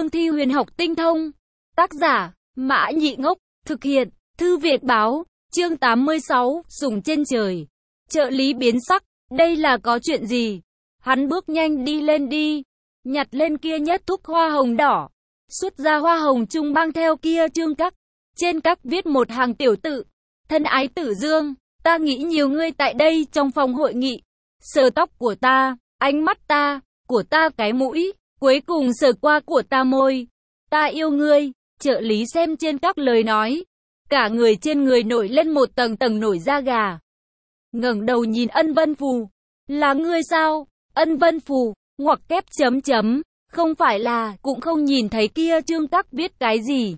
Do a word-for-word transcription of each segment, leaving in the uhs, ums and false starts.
cương thi huyền học tinh thông. Tác giả, Mã Nhị Ngốc, thực hiện, Thư Việt Báo, chương tám mươi sáu, sủng trên trời. Trợ lý biến sắc, đây là có chuyện gì? Hắn bước nhanh đi lên đi, nhặt lên kia nhất thúc hoa hồng đỏ, xuất ra hoa hồng chung mang theo kia chương các. Trên các viết một hàng tiểu tự, thân ái Tử Dương, ta nghĩ nhiều ngươi tại đây trong phòng hội nghị. Sờ tóc của ta, ánh mắt ta, của ta cái mũi, cuối cùng sờ qua của ta môi. Ta yêu ngươi. Trợ lý xem trên các lời nói, cả người trên người nổi lên một tầng tầng nổi da gà. Ngẩng đầu nhìn Ân Vân Phù, là ngươi sao? Ân Vân Phù, ngoặc kép chấm chấm, không phải là, cũng không nhìn thấy kia chương các viết cái gì.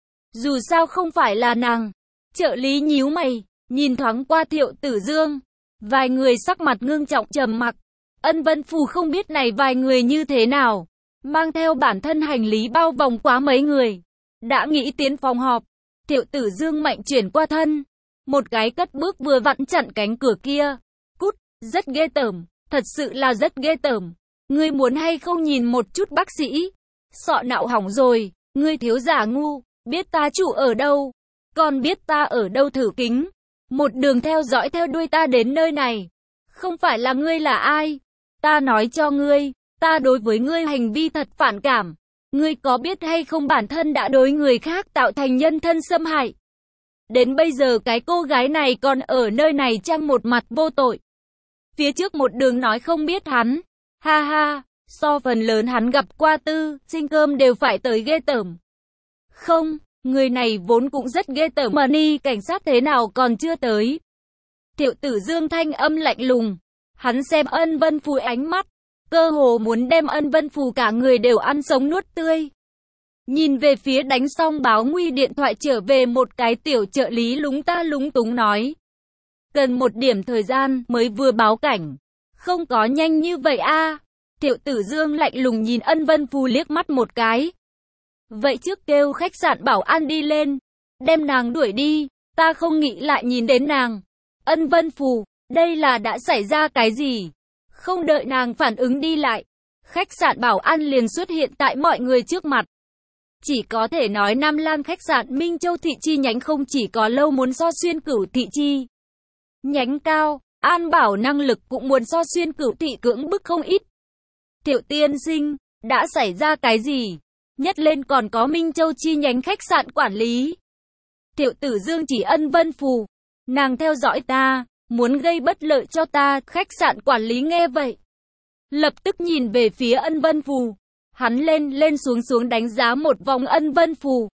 Dù sao không phải là nàng. Trợ lý nhíu mày, nhìn thoáng qua Thiệu Tử Dương. Vài người sắc mặt ngưng trọng trầm mặc. Ân Vân Phù không biết này vài người như thế nào. Mang theo bản thân hành lý bao vòng quá mấy người. Đã nghĩ tiến phòng họp. Thiệu Tử Dương mạnh chuyển qua thân. Một cái cất bước vừa vặn chặn cánh cửa kia. Cút, rất ghê tởm. Thật sự là rất ghê tởm. Ngươi muốn hay không nhìn một chút bác sĩ? Sọ não hỏng rồi. Ngươi thiếu giả ngu. Biết ta chủ ở đâu? Còn biết ta ở đâu thử kính? Một đường theo dõi theo đuôi ta đến nơi này. Không phải là ngươi là ai? Ta nói cho ngươi, ta đối với ngươi hành vi thật phản cảm. Ngươi có biết hay không bản thân đã đối người khác tạo thành nhân thân xâm hại. Đến bây giờ cái cô gái này còn ở nơi này trang một mặt vô tội. Phía trước một đường nói không biết hắn. Ha ha, so phần lớn hắn gặp qua tư, xin cơm đều phải tới ghê tởm. Không, người này vốn cũng rất ghê tởm mà ni cảnh sát thế nào còn chưa tới. Thiệu Tử Dương thanh âm lạnh lùng. Hắn xem Ân Vân Phù ánh mắt, cơ hồ muốn đem Ân Vân Phù cả người đều ăn sống nuốt tươi. Nhìn về phía đánh xong báo nguy điện thoại trở về một cái tiểu trợ lý lúng ta lúng túng nói. Cần một điểm thời gian mới vừa báo cảnh. Không có nhanh như vậy a. À. Thiệu Tử Dương lạnh lùng nhìn Ân Vân Phù liếc mắt một cái. Vậy trước kêu khách sạn bảo an đi lên, đem nàng đuổi đi, ta không nghĩ lại nhìn đến nàng. Ân Vân Phù, đây là đã xảy ra cái gì? Không đợi nàng phản ứng đi lại, khách sạn bảo an liền xuất hiện tại mọi người trước mặt. Chỉ có thể nói Nam Lan khách sạn Minh Châu thị chi nhánh không chỉ có lâu muốn so xuyên Cửu thị chi nhánh cao, an bảo năng lực cũng muốn so xuyên Cửu thị cưỡng bức không ít. Thiệu tiên sinh, đã xảy ra cái gì? Nhất lên còn có Minh Châu chi nhánh khách sạn quản lý. Thiệu Tử Dương chỉ Ân Vân Phù. Nàng theo dõi ta, muốn gây bất lợi cho ta. Khách sạn quản lý nghe vậy, lập tức nhìn về phía Ân Vân Phù. Hắn lên lên xuống xuống đánh giá một vòng Ân Vân Phù.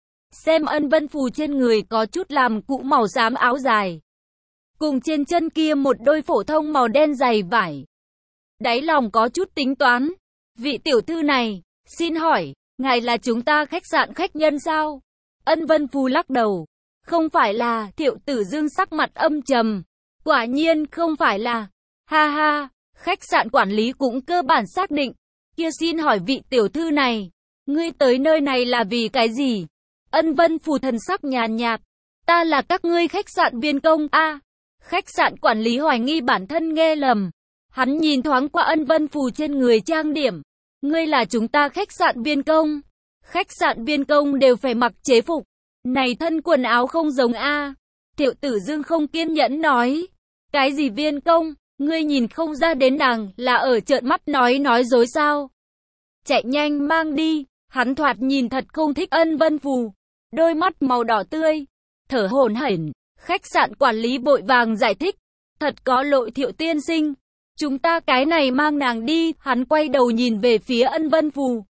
Xem Ân Vân Phù trên người có chút làm cụ màu xám áo dài, cùng trên chân kia một đôi phổ thông màu đen dày vải. Đáy lòng có chút tính toán. Vị tiểu thư này, xin hỏi, ngài là chúng ta khách sạn khách nhân sao? Ân Vân Phù lắc đầu. Không phải là. Thiệu Tử Dương sắc mặt âm trầm. Quả nhiên không phải là. Ha ha, khách sạn quản lý cũng cơ bản xác định. Kia xin hỏi vị tiểu thư này, ngươi tới nơi này là vì cái gì? Ân Vân Phù thần sắc nhàn nhạt. Ta là các ngươi khách sạn viên công. A, à, khách sạn quản lý hoài nghi bản thân nghe lầm. Hắn nhìn thoáng qua Ân Vân Phù trên người trang điểm. Ngươi là chúng ta khách sạn viên công. Khách sạn viên công đều phải mặc chế phục. Này thân quần áo không giống a. À. Thiệu Tử Dương không kiên nhẫn nói. Cái gì viên công? Ngươi nhìn không ra đến nàng là ở trợn mắt nói nói dối sao? Chạy nhanh mang đi. Hắn thoạt nhìn thật không thích Ân Vân Phù. Đôi mắt màu đỏ tươi, thở hổn hển. Khách sạn quản lý vội vàng giải thích. Thật có lỗi Thiệu tiên sinh. Chúng ta cái này mang nàng đi. Hắn quay đầu nhìn về phía Ân Vân Phù.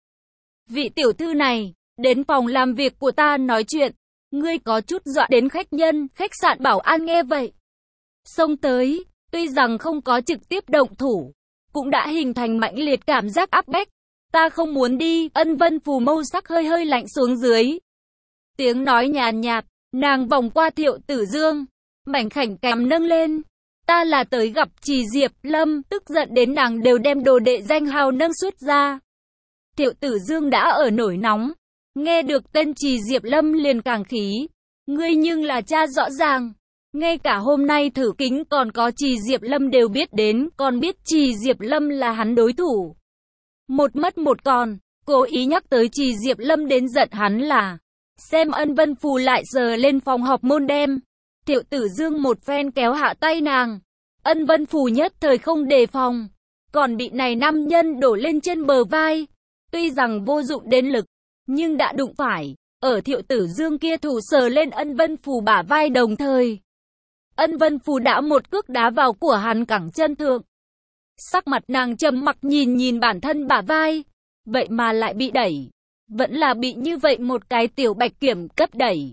Vị tiểu thư này, đến phòng làm việc của ta nói chuyện. Ngươi có chút dọa đến khách nhân. Khách sạn bảo an nghe vậy, xông tới. Tuy rằng không có trực tiếp động thủ, cũng đã hình thành mãnh liệt cảm giác áp bách. Ta không muốn đi. Ân Vân Phù mâu sắc hơi hơi lạnh xuống dưới. Tiếng nói nhàn nhạt, nàng vòng qua Thiệu Tử Dương, mảnh khảnh cằm nâng lên. Ta là tới gặp Trì Diệp Lâm. Tức giận đến nàng đều đem đồ đệ danh hào nâng xuất ra. Thiệu Tử Dương đã ở nổi nóng, nghe được tên Trì Diệp Lâm liền càng khí. Ngươi nhưng là cha rõ ràng. Ngay cả hôm nay thử kính còn có Trì Diệp Lâm đều biết đến, còn biết Trì Diệp Lâm là hắn đối thủ. Một mất một còn, cố ý nhắc tới Trì Diệp Lâm đến giận hắn là xem Ân Vân Phù lại giờ lên phòng họp môn đem. Thiệu Tử Dương một phen kéo hạ tay nàng. Ân Vân Phù nhất thời không đề phòng, còn bị này nam nhân đổ lên trên bờ vai. Tuy rằng vô dụng đến lực, nhưng đã đụng phải. Ở Thiệu Tử Dương kia thủ sờ lên Ân Vân Phù bả vai đồng thời. Ân Vân Phù đã một cước đá vào của hắn cẳng chân thượng. Sắc mặt nàng trầm mặc nhìn nhìn bản thân bả vai. Vậy mà lại bị đẩy. Vẫn là bị như vậy một cái tiểu bạch kiểm cấp đẩy.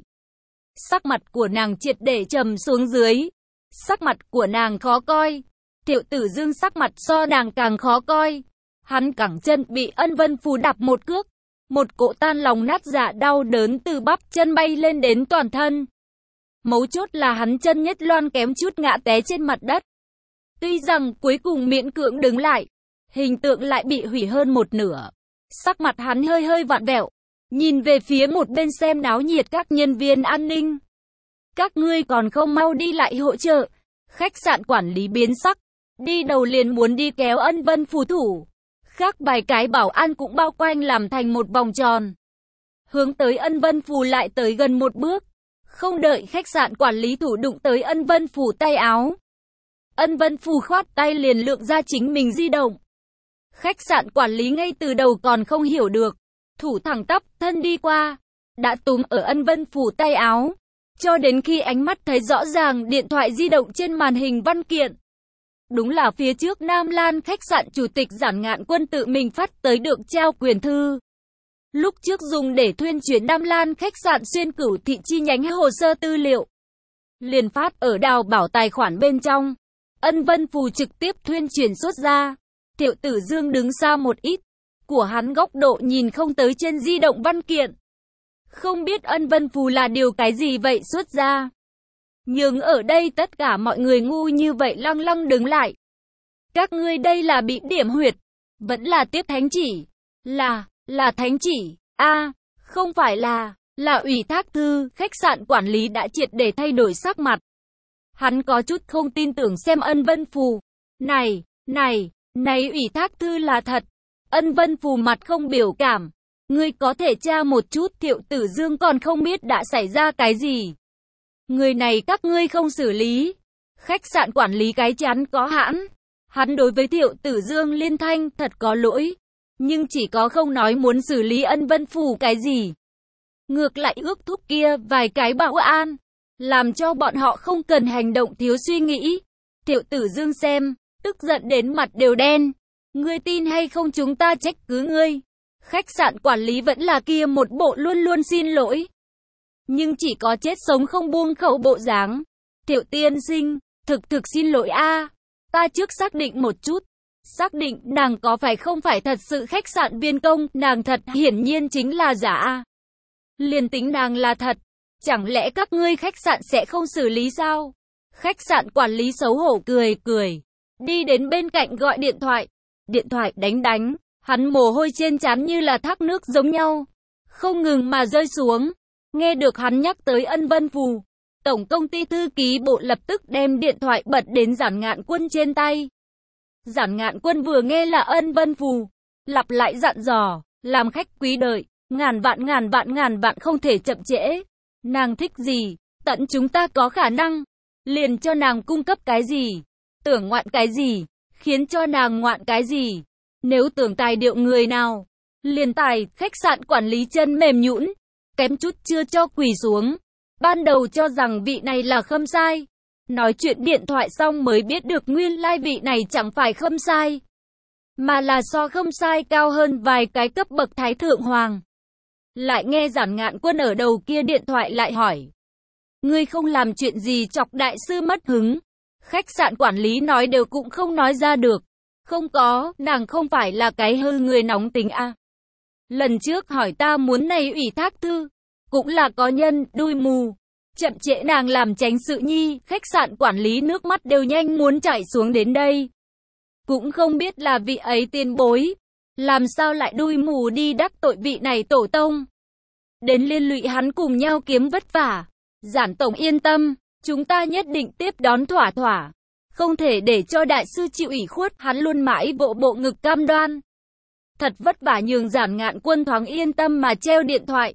Sắc mặt của nàng triệt để trầm xuống dưới. Sắc mặt của nàng khó coi. Thiệu Tử Dương sắc mặt so nàng càng khó coi. Hắn cẳng chân bị Ân Vân Phù đạp một cước. Một cỗ tan lòng nát dạ đau đớn từ bắp chân bay lên đến toàn thân. Mấu chốt là hắn chân nhất loan kém chút ngã té trên mặt đất. Tuy rằng cuối cùng miễn cưỡng đứng lại, hình tượng lại bị hủy hơn một nửa. Sắc mặt hắn hơi hơi vặn vẹo, nhìn về phía một bên xem náo nhiệt các nhân viên an ninh. Các ngươi còn không mau đi lại hỗ trợ. Khách sạn quản lý biến sắc, đi đầu liền muốn đi kéo Ân Vân Phù thủ. Khác vài cái bảo an cũng bao quanh làm thành một vòng tròn. Hướng tới Ân Vân Phù lại tới gần một bước. Không đợi khách sạn quản lý thủ đụng tới Ân Vân Phù tay áo. Ân Vân Phù khoát tay liền lượng ra chính mình di động. Khách sạn quản lý ngay từ đầu còn không hiểu được. Thủ thẳng tắp thân đi qua. Đã túm ở Ân Vân Phù tay áo. Cho đến khi ánh mắt thấy rõ ràng điện thoại di động trên màn hình văn kiện. Đúng là phía trước Nam Lan khách sạn chủ tịch Giản Ngạn Quân tự mình phát tới được trao quyền thư. Lúc trước dùng để tuyên truyền Nam Lan khách sạn xuyên cửu thị chi nhánh hồ sơ tư liệu. Liền phát ở đào bảo tài khoản bên trong. Ân Vân Phù trực tiếp tuyên truyền xuất ra. Thiệu Tử Dương đứng xa một ít. Của hắn góc độ nhìn không tới trên di động văn kiện. Không biết Ân Vân Phù là điều cái gì vậy xuất ra. Nhưng ở đây tất cả mọi người ngu như vậy lăng lăng đứng lại. Các ngươi đây là bị điểm huyệt. Vẫn là tiếp thánh chỉ. Là, là thánh chỉ. a à, không phải là, là ủy thác thư. Khách sạn quản lý đã triệt để thay đổi sắc mặt. Hắn có chút không tin tưởng xem Ân Vân Phù. Này, này, này ủy thác thư là thật. Ân Vân Phù mặt không biểu cảm. Ngươi có thể tra một chút. Thiệu Tử Dương còn không biết đã xảy ra cái gì. Người này các ngươi không xử lý. Khách sạn quản lý cái chán có hãn. Hắn đối với Thiệu Tử Dương liên thanh thật có lỗi. Nhưng chỉ có không nói muốn xử lý Ân Vân Phù cái gì. Ngược lại ước thúc kia vài cái bảo an. Làm cho bọn họ không cần hành động thiếu suy nghĩ. Thiệu Tử Dương xem, tức giận đến mặt đều đen. Ngươi tin hay không chúng ta trách cứ ngươi. Khách sạn quản lý vẫn là kia một bộ luôn luôn xin lỗi. Nhưng chỉ có chết sống không buông khẩu bộ dáng. Thiệu tiên sinh, thực thực xin lỗi a, ta trước xác định một chút. Xác định nàng có phải không phải thật sự khách sạn viên công, nàng thật hiển nhiên chính là giả a. Liền tính nàng là thật, chẳng lẽ các ngươi khách sạn sẽ không xử lý sao? Khách sạn quản lý xấu hổ cười cười, đi đến bên cạnh gọi điện thoại. Điện thoại đánh đánh, hắn mồ hôi trên trán như là thác nước giống nhau, không ngừng mà rơi xuống. Nghe được hắn nhắc tới Ân Vân Phù, tổng công ty thư ký bộ lập tức đem điện thoại bật đến Giản Ngạn Quân trên tay. Giản Ngạn Quân vừa nghe là Ân Vân Phù, lặp lại dặn dò, làm khách quý đợi, ngàn vạn ngàn vạn ngàn vạn không thể chậm trễ. Nàng thích gì, tận chúng ta có khả năng, liền cho nàng cung cấp cái gì, tưởng ngoạn cái gì, khiến cho nàng ngoạn cái gì. Nếu tưởng tài điệu người nào, liền tài, khách sạn quản lý chân mềm nhũn, kém chút chưa cho quỳ xuống. Ban đầu cho rằng vị này là Khâm Sai. Nói chuyện điện thoại xong mới biết được nguyên lai vị này chẳng phải Khâm Sai, mà là so Khâm Sai cao hơn vài cái cấp bậc Thái Thượng Hoàng. Lại nghe Giản Ngạn Quân ở đầu kia điện thoại lại hỏi. Ngươi không làm chuyện gì chọc đại sư mất hứng. Khách sạn quản lý nói đều cũng không nói ra được. Không có, nàng không phải là cái hư người nóng tính à. Lần trước hỏi ta muốn này ủy thác thư, cũng là có nhân, đuôi mù. Chậm trễ nàng làm tránh sự nhi, khách sạn quản lý nước mắt đều nhanh muốn chảy xuống đến đây. Cũng không biết là vị ấy tiền bối, làm sao lại đuôi mù đi đắc tội vị này tổ tông. Đến liên lụy hắn cùng nhau kiếm vất vả. Giản tổng yên tâm, chúng ta nhất định tiếp đón thỏa thỏa. Không thể để cho đại sư chịu ủy khuất, hắn luôn mãi bộ bộ ngực cam đoan. Thật vất vả nhường Giản Ngạn Quân thoáng yên tâm mà treo điện thoại.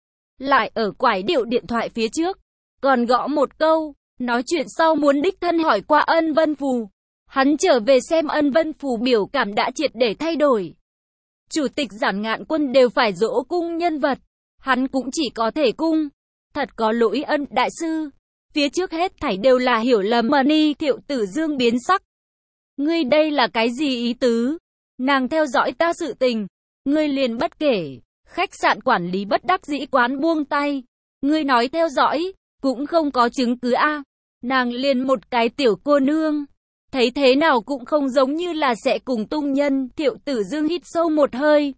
Lại ở quải điệu điện thoại phía trước, còn gõ một câu, nói chuyện sau muốn đích thân hỏi qua Ân Vân Phù. Hắn trở về xem Ân Vân Phù biểu cảm đã triệt để thay đổi. Chủ tịch Giản Ngạn Quân đều phải dỗ cung nhân vật, hắn cũng chỉ có thể cung. Thật có lỗi Ân đại sư, phía trước hết thảy đều là hiểu lầm. Mani Thiệu Tử Dương biến sắc. Ngươi đây là cái gì ý tứ? Nàng theo dõi ta sự tình, ngươi liền bất kể. Khách sạn quản lý bất đắc dĩ quán buông tay. Ngươi nói theo dõi, cũng không có chứng cứ a. Nàng liền một cái tiểu cô nương, thấy thế nào cũng không giống như là sẽ cùng tung nhân. Thiệu Tử Dương hít sâu một hơi.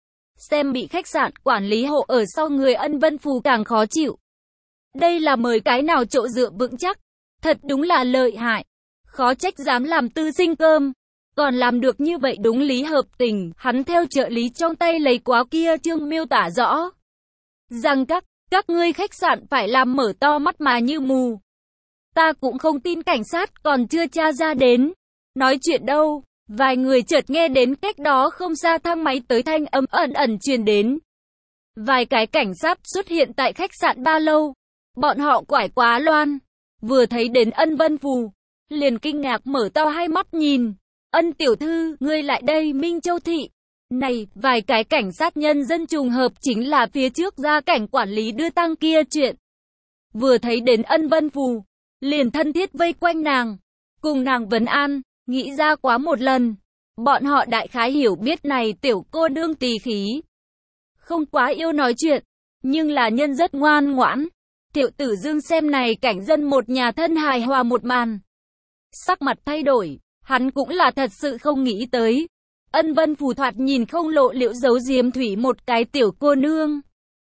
Xem bị khách sạn quản lý hộ ở sau người Ân Vân Phù càng khó chịu. Đây là mời cái nào chỗ dựa vững chắc, thật đúng là lợi hại. Khó trách dám làm tư sinh cơm, còn làm được như vậy đúng lý hợp tình. Hắn theo trợ lý trong tay lấy quá kia chương miêu tả rõ rằng các, các ngươi khách sạn phải làm mở to mắt mà như mù. Ta cũng không tin cảnh sát còn chưa tra ra đến. Nói chuyện đâu, vài người chợt nghe đến cách đó không xa thang máy tới thanh âm ẩn ẩn truyền đến. Vài cái cảnh sát xuất hiện tại khách sạn Ba Lâu. Bọn họ quải quá loan, vừa thấy đến Ân Vân Phù, liền kinh ngạc mở to hai mắt nhìn. Ân tiểu thư, ngươi lại đây Minh Châu Thị. Này, vài cái cảnh sát nhân dân trùng hợp chính là phía trước gia cảnh quản lý đưa tăng kia chuyện. Vừa thấy đến Ân Vân Phù, liền thân thiết vây quanh nàng, cùng nàng vấn an, nghĩ ra quá một lần. Bọn họ đại khái hiểu biết này tiểu cô nương tỳ khí, không quá yêu nói chuyện, nhưng là nhân rất ngoan ngoãn. Thiệu Tử Dương xem này cảnh dân một nhà thân hài hòa một màn, sắc mặt thay đổi, hắn cũng là thật sự không nghĩ tới. Ân Vân Phù thoạt nhìn không lộ liễu giấu diếm thủy một cái tiểu cô nương.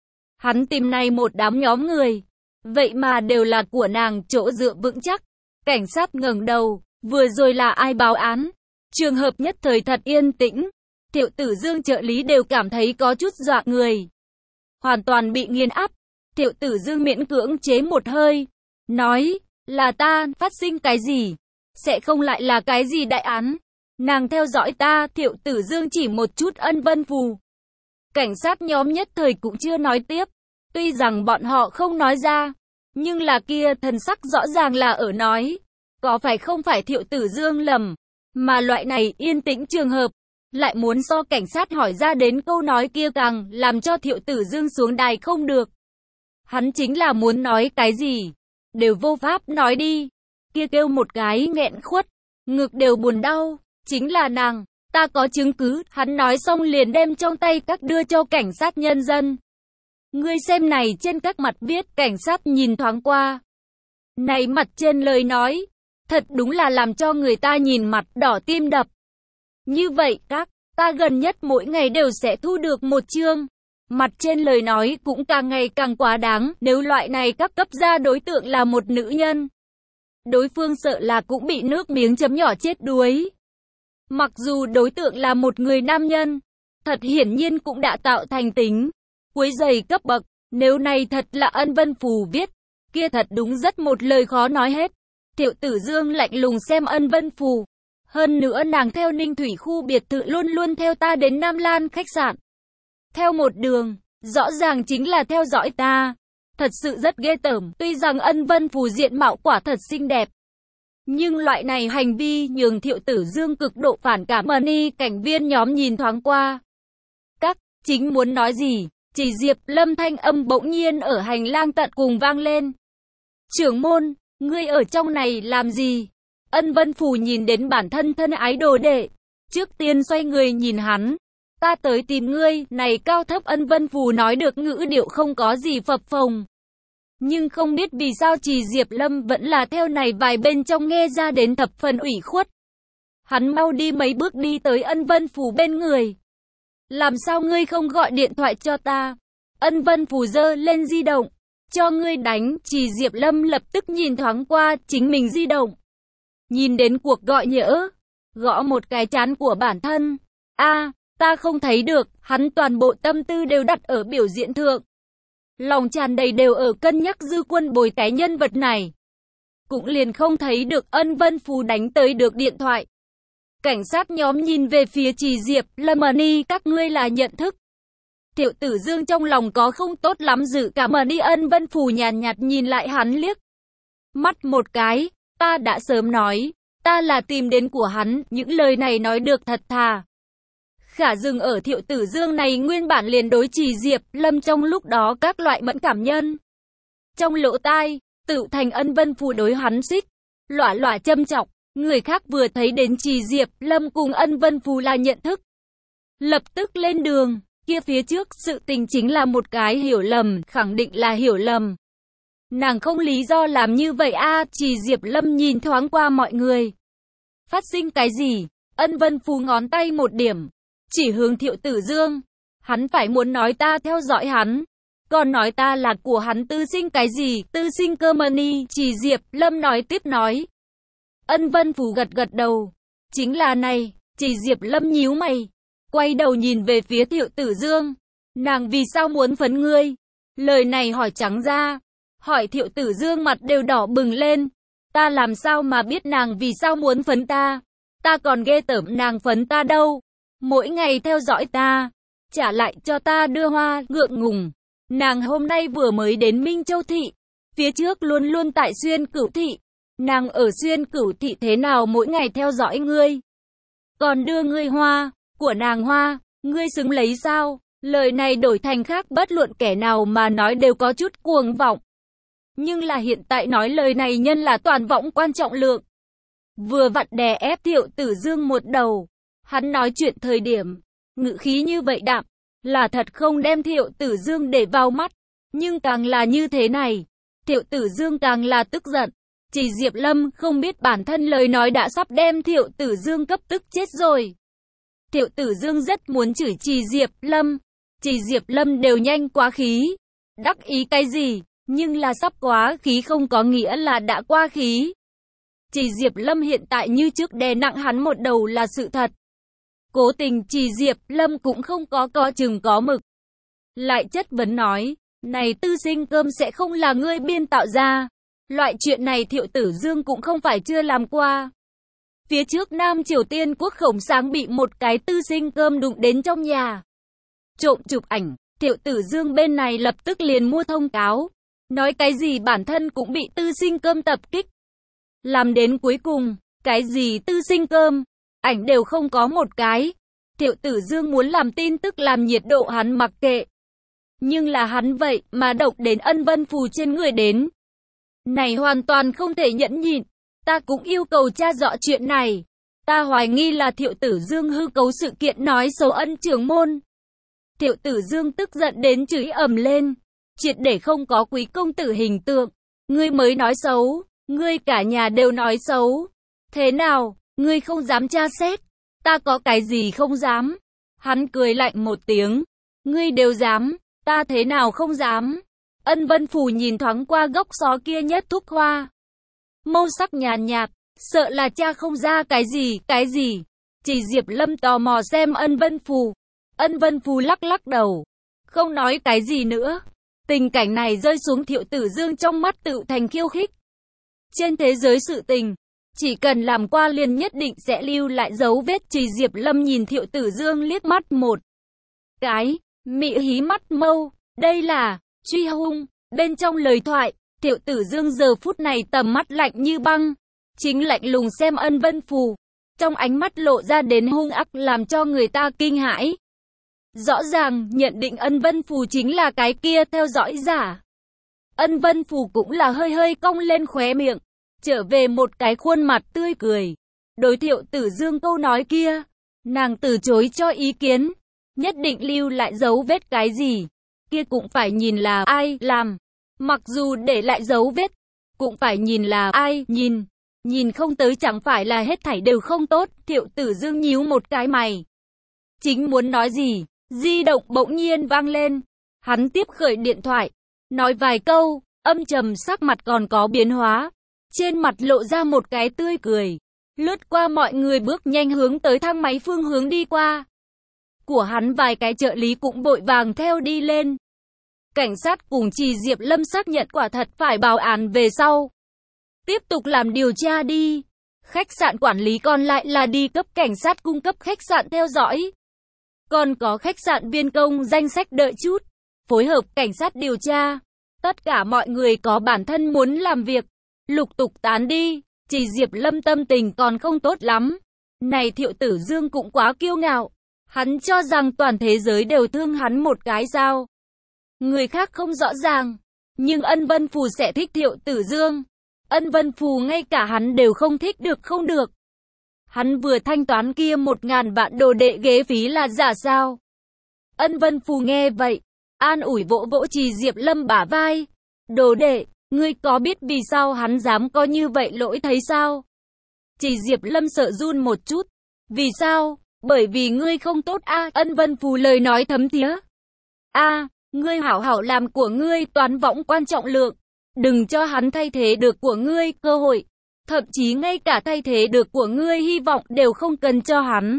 Hắn tìm này một đám nhóm người, vậy mà đều là của nàng chỗ dựa vững chắc. Cảnh sát ngẩng đầu, vừa rồi là ai báo án? Trường hợp nhất thời thật yên tĩnh. Thiệu Tử Dương trợ lý đều cảm thấy có chút dọa người, hoàn toàn bị nghiền áp. Thiệu Tử Dương miễn cưỡng chế một hơi, nói, là ta, phát sinh cái gì? Sẽ không lại là cái gì đại án? Nàng theo dõi ta. Thiệu Tử Dương chỉ một chút Ân Vân Phù. Cảnh sát nhóm nhất thời cũng chưa nói tiếp. Tuy rằng bọn họ không nói ra, nhưng là kia thần sắc rõ ràng là ở nói. Có phải không phải Thiệu Tử Dương lầm, mà loại này yên tĩnh trường hợp, lại muốn so cảnh sát hỏi ra đến câu nói kia càng làm cho Thiệu Tử Dương xuống đài không được. Hắn chính là muốn nói cái gì, đều vô pháp nói đi. Kia kêu một cái nghẹn khuất, ngực đều buồn đau, chính là nàng, ta có chứng cứ. Hắn nói xong liền đem trong tay các đưa cho cảnh sát nhân dân. Ngươi xem này trên các mặt viết. Cảnh sát nhìn thoáng qua, này mặt trên lời nói, thật đúng là làm cho người ta nhìn mặt đỏ tim đập. Như vậy các, ta gần nhất mỗi ngày đều sẽ thu được một chương. Mặt trên lời nói cũng càng ngày càng quá đáng. Nếu loại này các cấp ra đối tượng là một nữ nhân, đối phương sợ là cũng bị nước miếng chấm nhỏ chết đuối. Mặc dù đối tượng là một người nam nhân, thật hiển nhiên cũng đã tạo thành tính quấy rầy cấp bậc. Nếu này thật là Ân Vân Phù viết, kia thật đúng rất một lời khó nói hết. Thiệu Tử Dương lạnh lùng xem Ân Vân Phù. Hơn nữa nàng theo Ninh Thủy khu biệt thự luôn luôn theo ta đến Nam Lan khách sạn. Theo một đường, rõ ràng chính là theo dõi ta. Thật sự rất ghê tởm. Tuy rằng Ân Vân Phù diện mạo quả thật xinh đẹp, nhưng loại này hành vi nhường Thiệu Tử Dương cực độ phản cảm. Mani cảnh viên nhóm nhìn thoáng qua. Các, chính muốn nói gì? Chỉ Diệp Lâm thanh âm bỗng nhiên ở hành lang tận cùng vang lên. Trưởng môn, ngươi ở trong này làm gì? Ân Vân Phù nhìn đến bản thân thân ái đồ đệ, trước tiên xoay người nhìn hắn. Ta tới tìm ngươi. Này cao thấp Ân Vân Phù nói được ngữ điệu không có gì phập phồng, nhưng không biết vì sao Trì Diệp Lâm vẫn là theo này vài bên trong nghe ra đến thập phần ủy khuất. Hắn mau đi mấy bước đi tới Ân Vân Phù bên người. Làm sao ngươi không gọi điện thoại cho ta? Ân Vân Phù giơ lên di động. Cho ngươi đánh. Trì Diệp Lâm lập tức nhìn thoáng qua chính mình di động, nhìn đến cuộc gọi nhỡ, gõ một cái trán của bản thân. A, ta không thấy được. Hắn toàn bộ tâm tư đều đặt ở biểu diễn thượng, lòng tràn đầy đều ở cân nhắc Dư Quân bồi cái nhân vật này, cũng liền không thấy được Ân Vân Phù đánh tới được điện thoại. Cảnh sát nhóm nhìn về phía Trì Diệp, Lâm Ni, các ngươi là nhận thức. Thiệu Tử Dương trong lòng có không tốt lắm dự cảm. Đi Ân Vân Phù nhàn nhạt, nhạt nhìn lại hắn liếc mắt một cái, ta đã sớm nói, ta là tìm đến của hắn, những lời này nói được thật thà. Khả dừng ở Thiệu Tử Dương này nguyên bản liền đối Trì Diệp, Lâm trong lúc đó các loại mẫn cảm nhân. Trong lỗ tai, tự thành Ân Vân Phù đối hắn xích, lỏa lỏa châm chọc, người khác vừa thấy đến Trì Diệp, Lâm cùng Ân Vân Phù là nhận thức. Lập tức lên đường, kia phía trước sự tình chính là một cái hiểu lầm, khẳng định là hiểu lầm. Nàng không lý do làm như vậy a à, Trì Diệp Lâm nhìn thoáng qua mọi người. Phát sinh cái gì? Ân Vân Phù ngón tay một điểm, chỉ hướng Thiệu Tử Dương. Hắn phải muốn nói ta theo dõi hắn, còn nói ta là của hắn tư sinh cái gì? Tư sinh cơ mà ni, Trì Diệp Lâm nói tiếp nói. Ân Vân Phù gật gật đầu. Chính là này, Trì Diệp Lâm nhíu mày, quay đầu nhìn về phía Thiệu Tử Dương. Nàng vì sao muốn phấn ngươi? Lời này hỏi trắng ra. Hỏi Thiệu Tử Dương mặt đều đỏ bừng lên. Ta làm sao mà biết nàng vì sao muốn phấn ta? Ta còn ghê tởm nàng phấn ta đâu. Mỗi ngày theo dõi ta, trả lại cho ta đưa hoa, ngượng ngùng. Nàng hôm nay vừa mới đến Minh Châu Thị, phía trước luôn luôn tại Xuyên Cửu Thị. Nàng ở Xuyên Cửu Thị thế nào mỗi ngày theo dõi ngươi? Còn đưa ngươi hoa, của nàng hoa, ngươi xứng lấy sao? Lời này đổi thành khác bất luận kẻ nào mà nói đều có chút cuồng vọng. Nhưng là hiện tại nói lời này nhân là toàn vọng quan trọng lượng. Vừa vặn đè ép Thiệu Tử Dương một đầu. Hắn nói chuyện thời điểm, ngữ khí như vậy đạm, là thật không đem Thiệu Tử Dương để vào mắt. Nhưng càng là như thế này, Thiệu Tử Dương càng là tức giận. Trì Diệp Lâm không biết bản thân lời nói đã sắp đem Thiệu Tử Dương cấp tức chết rồi. Thiệu Tử Dương rất muốn chửi Trì Diệp Lâm. Trì Diệp Lâm đều nhanh quá khí. Đắc ý cái gì? Nhưng là sắp quá khí không có nghĩa là đã qua khí. Trì Diệp Lâm hiện tại như trước đè nặng hắn một đầu là sự thật. Cố tình Trì Diệp Lâm cũng không có có chừng có mực. Lại chất vấn nói, này tư sinh cơm sẽ không là ngươi biên tạo ra. Loại chuyện này Thiệu Tử Dương cũng không phải chưa làm qua. Phía trước Nam Triều Tiên quốc khổng sáng bị một cái tư sinh cơm đụng đến trong nhà. Trộm chụp ảnh, Thiệu Tử Dương bên này lập tức liền mua thông cáo. Nói cái gì bản thân cũng bị tư sinh cơm tập kích. Làm đến cuối cùng, cái gì tư sinh cơm, ảnh đều không có một cái. Thiệu Tử Dương muốn làm tin tức làm nhiệt độ hắn mặc kệ. Nhưng là hắn vậy mà độc đến Ân Vân Phù trên người đến. Này hoàn toàn không thể nhẫn nhịn. Ta cũng yêu cầu tra rõ chuyện này. Ta hoài nghi là Thiệu Tử Dương hư cấu sự kiện nói xấu Ân trưởng môn. Thiệu Tử Dương tức giận đến chửi ầm lên. Triệt để không có quý công tử hình tượng. Ngươi mới nói xấu. Ngươi cả nhà đều nói xấu. Thế nào, ngươi không dám tra xét? Ta có cái gì không dám? Hắn cười lạnh một tiếng. Ngươi đều dám, ta thế nào không dám? Ân Vân Phù nhìn thoáng qua gốc xó kia nhất thúc hoa. Màu sắc nhàn nhạt, sợ là cha không ra cái gì, cái gì. Chỉ Diệp Lâm tò mò xem Ân Vân Phù. Ân Vân Phù lắc lắc đầu. Không nói cái gì nữa. Tình cảnh này rơi xuống Thiệu Tử Dương trong mắt tự thành khiêu khích. Trên thế giới sự tình, chỉ cần làm qua liền nhất định sẽ lưu lại dấu vết. Chỉ Diệp Lâm nhìn Thiệu Tử Dương liếc mắt một cái, mị hí mắt mâu. Đây là truy hung. Bên trong lời thoại, Thiệu Tử Dương giờ phút này tầm mắt lạnh như băng, chính lạnh lùng xem Ân Vân Phù. Trong ánh mắt lộ ra đến hung ác làm cho người ta kinh hãi. Rõ ràng nhận định Ân Vân Phù chính là cái kia theo dõi giả. Ân Vân Phù cũng là hơi hơi cong lên khóe miệng, trở về một cái khuôn mặt tươi cười. Đối Thiệu Tử Dương câu nói kia, nàng từ chối cho ý kiến, nhất định lưu lại dấu vết cái gì, kia cũng phải nhìn là ai làm. Mặc dù để lại dấu vết, cũng phải nhìn là ai nhìn. Nhìn không tới chẳng phải là hết thảy đều không tốt. Thiệu Tử Dương nhíu một cái mày. Chính muốn nói gì, di động bỗng nhiên vang lên. Hắn tiếp khởi điện thoại, nói vài câu, âm trầm sắc mặt còn có biến hóa. Trên mặt lộ ra một cái tươi cười. Lướt qua mọi người bước nhanh hướng tới thang máy phương hướng đi qua. Của hắn vài cái trợ lý cũng vội vàng theo đi lên. Cảnh sát cùng Trì Diệp Lâm xác nhận quả thật phải báo án về sau. Tiếp tục làm điều tra đi. Khách sạn quản lý còn lại là đi cấp cảnh sát cung cấp khách sạn theo dõi. Còn có khách sạn viên công danh sách đợi chút, phối hợp cảnh sát điều tra. Tất cả mọi người có bản thân muốn làm việc, lục tục tán đi. Chỉ Diệp Lâm tâm tình còn không tốt lắm. Này Thiệu Tử Dương cũng quá kiêu ngạo. Hắn cho rằng toàn thế giới đều thương hắn một cái sao. Người khác không rõ ràng, nhưng Ân Vân Phù sẽ thích Thiệu Tử Dương. Ân Vân Phù ngay cả hắn đều không thích được không được. Hắn vừa thanh toán kia một ngàn vạn đồ đệ ghế phí là giả sao. Ân Vân Phù nghe vậy, an ủi vỗ vỗ Chỉ Diệp Lâm bả vai. Đồ đệ, ngươi có biết vì sao hắn dám có như vậy lỗi thấy sao? Chỉ Diệp Lâm sợ run một chút. Vì sao? Bởi vì ngươi không tốt a. À, Ân Vân Phù lời nói thấm thía. A, à, ngươi hảo hảo làm của ngươi, toán võng quan trọng lượng. Đừng cho hắn thay thế được của ngươi cơ hội. Thậm chí ngay cả thay thế được của ngươi hy vọng đều không cần cho hắn.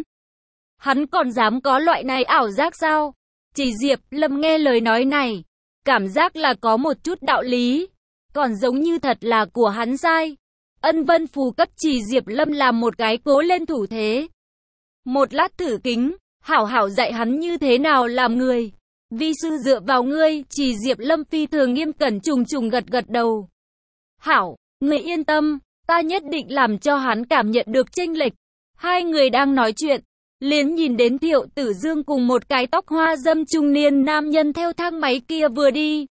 Hắn còn dám có loại này ảo giác sao? Chỉ Diệp Lâm nghe lời nói này, cảm giác là có một chút đạo lý, còn giống như thật là của hắn sai. Ân Vân Phù cấp Chỉ Diệp Lâm làm một cái cố lên thủ thế. Một lát thử kính, hảo hảo dạy hắn như thế nào làm người. Vi sư dựa vào ngươi. Chỉ Diệp Lâm phi thường nghiêm cẩn trùng trùng gật gật đầu. Hảo, ngươi yên tâm, ta nhất định làm cho hắn cảm nhận được chênh lệch. Hai người đang nói chuyện, liền nhìn đến Thiệu Tử Dương cùng một cái tóc hoa dâm trung niên nam nhân theo thang máy kia vừa đi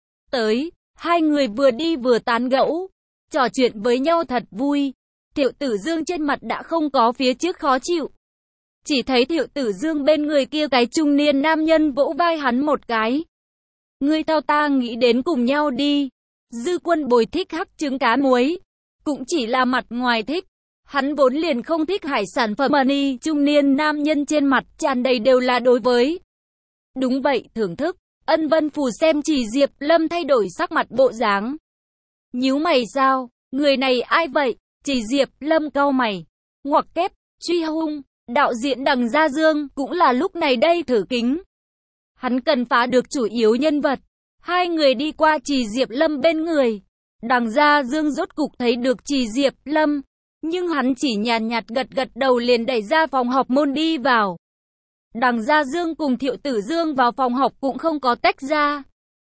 tới. Hai người vừa đi vừa tán gẫu, trò chuyện với nhau thật vui. Thiệu Tử Dương trên mặt đã không có phía trước khó chịu. Chỉ thấy Thiệu Tử Dương bên người kia cái trung niên nam nhân vỗ vai hắn một cái. Ngươi theo ta nghĩ đến cùng nhau đi. Dư Quân Bồi thích hắc trứng cá muối, cũng chỉ là mặt ngoài thích. Hắn vốn liền không thích hải sản phẩm money. Trung niên nam nhân trên mặt tràn đầy đều là đối với. Đúng vậy, thưởng thức. Ân Vân Phù xem Chỉ Diệp Lâm thay đổi sắc mặt bộ dáng. Nhíu mày sao? Người này ai vậy? Chỉ Diệp Lâm cau mày. Ngoặc kép, truy hung. Đạo diễn Đằng Gia Dương cũng là lúc này đây thử kính. Hắn cần phá được chủ yếu nhân vật. Hai người đi qua Chỉ Diệp Lâm bên người. Đằng Gia Dương rốt cục thấy được Chỉ Diệp Lâm. Nhưng hắn chỉ nhàn nhạt gật gật đầu liền đẩy ra phòng họp môn đi vào. Đằng Gia Dương cùng Thiệu Tử Dương vào phòng họp cũng không có tách ra,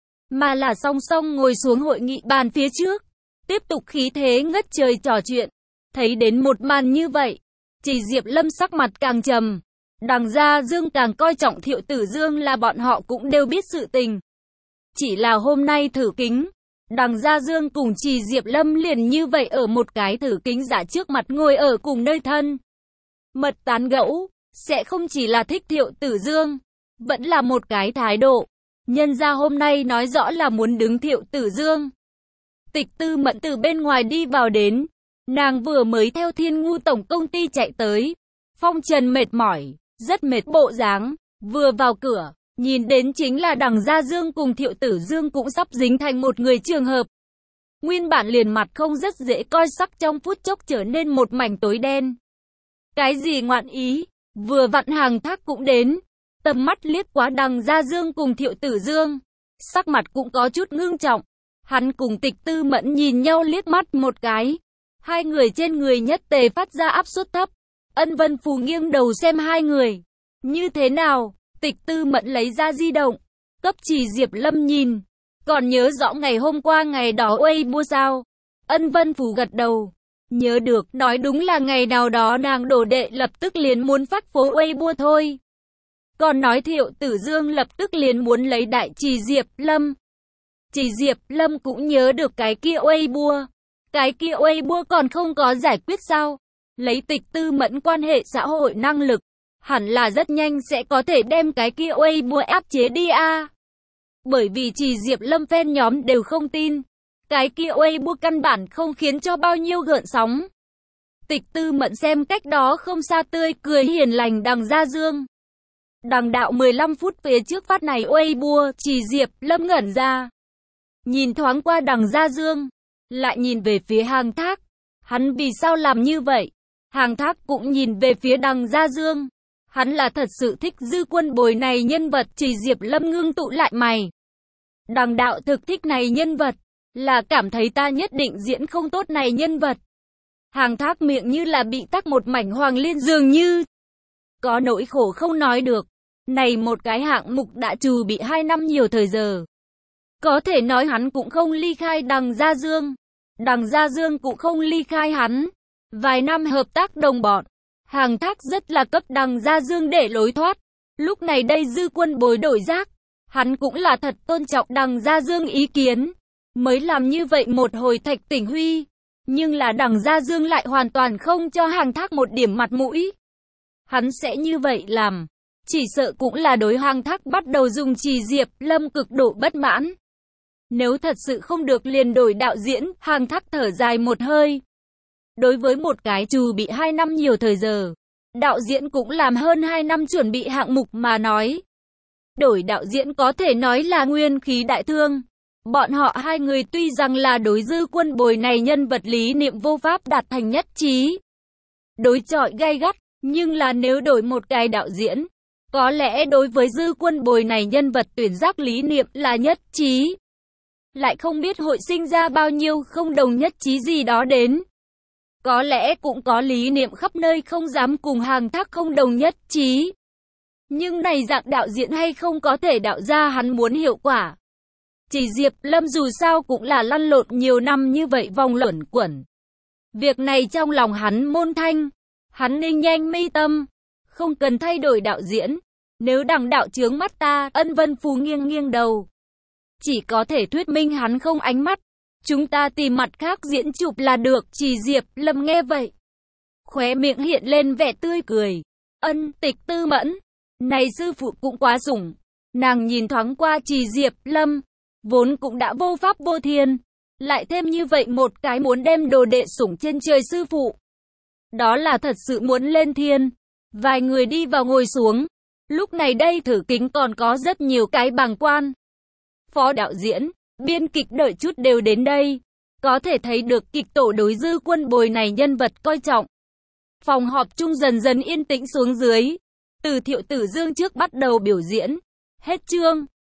mà là song song ngồi xuống hội nghị bàn phía trước. Tiếp tục khí thế ngất trời trò chuyện. Thấy đến một màn như vậy, Chỉ Diệp Lâm sắc mặt càng trầm. Đằng Gia Dương càng coi trọng Thiệu Tử Dương là bọn họ cũng đều biết sự tình. Chỉ là hôm nay thử kính, Đằng Gia Dương cùng Chỉ Diệp Lâm liền như vậy ở một cái thử kính giả trước mặt ngồi ở cùng nơi thân mật tán gẫu, sẽ không chỉ là thích Thiệu Tử Dương, vẫn là một cái thái độ. Nhân ra hôm nay nói rõ là muốn đứng Thiệu Tử Dương. Tịch Tư Mẫn từ bên ngoài đi vào đến, nàng vừa mới theo Thiên Ngu tổng công ty chạy tới. Phong trần mệt mỏi, rất mệt bộ dáng, vừa vào cửa, nhìn đến chính là Đằng Gia Dương cùng Thiệu Tử Dương cũng sắp dính thành một người trường hợp. Nguyên bản liền mặt không rất dễ coi sắc trong phút chốc trở nên một mảnh tối đen. Cái gì ngoạn ý, vừa vặn Hàng Thác cũng đến, tầm mắt liếc qua Đằng Gia Dương cùng Thiệu Tử Dương, sắc mặt cũng có chút ngưng trọng. Hắn cùng Tịch Tư Mẫn nhìn nhau liếc mắt một cái, hai người trên người nhất tề phát ra áp suất thấp. Ân Vân Phù nghiêng đầu xem hai người, như thế nào? Tịch Tư Mẫn lấy ra di động, cấp Chỉ Diệp Lâm nhìn. Còn nhớ rõ ngày hôm qua ngày đó Weibo sao? Ân Vân Phù gật đầu. Nhớ được, nói đúng là ngày nào đó nàng đồ đệ lập tức liền muốn phát phố Weibo thôi. Còn nói Thiệu Tử Dương lập tức liền muốn lấy đại Chỉ Diệp Lâm. Chỉ Diệp Lâm cũng nhớ được cái kia Weibo. Cái kia Weibo còn không có giải quyết sao? Lấy Tịch Tư Mẫn quan hệ xã hội năng lực, hẳn là rất nhanh sẽ có thể đem cái kia Weibo áp chế đi a. À. Bởi vì Chỉ Diệp Lâm fan nhóm đều không tin. Cái kia Weibo căn bản không khiến cho bao nhiêu gợn sóng. Tịch Tư Mẫn xem cách đó không xa tươi cười hiền lành Đằng Gia Dương. Đằng đạo mười lăm phút phía trước phát này Weibo, Chỉ Diệp Lâm ngẩn ra. Nhìn thoáng qua Đằng Gia Dương, lại nhìn về phía Hàng Thác. Hắn vì sao làm như vậy? Hàng Thác cũng nhìn về phía Đằng Gia Dương. Hắn là thật sự thích Dư Quân Bồi này nhân vật. Chỉ Diệp Lâm ngưng tụ lại mày. Đằng đạo thực thích này nhân vật, là cảm thấy ta nhất định diễn không tốt này nhân vật. Hàng Thác miệng như là bị tắc một mảnh hoàng liên dường như. Có nỗi khổ không nói được. Này một cái hạng mục đã trù bị hai năm nhiều thời giờ. Có thể nói hắn cũng không ly khai Đằng Gia Dương. Đằng Gia Dương cũng không ly khai hắn. Vài năm hợp tác đồng bọn. Hàng Thác rất là cấp Đằng Gia Dương để lối thoát. Lúc này đây Dư Quân Bồi đổi giác. Hắn cũng là thật tôn trọng Đằng Gia Dương ý kiến. Mới làm như vậy một hồi Thạch Tỉnh Huy. Nhưng là Đằng Gia Dương lại hoàn toàn không cho Hàng Thác một điểm mặt mũi. Hắn sẽ như vậy làm. Chỉ sợ cũng là đối Hàng Thác bắt đầu dùng Trì Diệp Lâm cực độ bất mãn. Nếu thật sự không được liền đổi đạo diễn, Hàng Thác thở dài một hơi. Đối với một cái trù bị hai năm nhiều thời giờ, đạo diễn cũng làm hơn hai năm chuẩn bị hạng mục mà nói. Đổi đạo diễn có thể nói là nguyên khí đại thương. Bọn họ hai người tuy rằng là đối Dư Quân Bồi này nhân vật lý niệm vô pháp đạt thành nhất trí. Đối chọi gay gắt, nhưng là nếu đổi một cái đạo diễn, có lẽ đối với Dư Quân Bồi này nhân vật tuyển giác lý niệm là nhất trí. Lại không biết hội sinh ra bao nhiêu không đồng nhất trí gì đó đến. Có lẽ cũng có lý niệm khắp nơi không dám cùng Hàng Thác không đồng nhất trí. Nhưng này dạng đạo diễn hay không có thể đạo ra hắn muốn hiệu quả. Chỉ Diệp Lâm dù sao cũng là lăn lộn nhiều năm như vậy vòng luẩn quẩn. Việc này trong lòng hắn môn thanh. Hắn ninh nhanh mi tâm. Không cần thay đổi đạo diễn. Nếu đằng đạo chướng mắt ta, Ân Vân Phù nghiêng nghiêng đầu. Chỉ có thể thuyết minh hắn không ánh mắt. Chúng ta tìm mặt khác diễn chụp là được. Chỉ Diệp Lâm nghe vậy. Khóe miệng hiện lên vẻ tươi cười. Ân Tịch Tư Mẫn. Này sư phụ cũng quá sủng. Nàng nhìn thoáng qua Trì Diệp Lâm. Vốn cũng đã vô pháp vô thiên. Lại thêm như vậy một cái muốn đem đồ đệ sủng trên trời sư phụ. Đó là thật sự muốn lên thiên. Vài người đi vào ngồi xuống. Lúc này đây thử kính còn có rất nhiều cái bàng quan. Phó đạo diễn, biên kịch đợi chút đều đến đây. Có thể thấy được kịch tổ đối Dư Quân Bồi này nhân vật coi trọng. Phòng họp chung dần dần yên tĩnh xuống dưới. Từ Thiệu Tử Dương trước bắt đầu biểu diễn. Hết chương.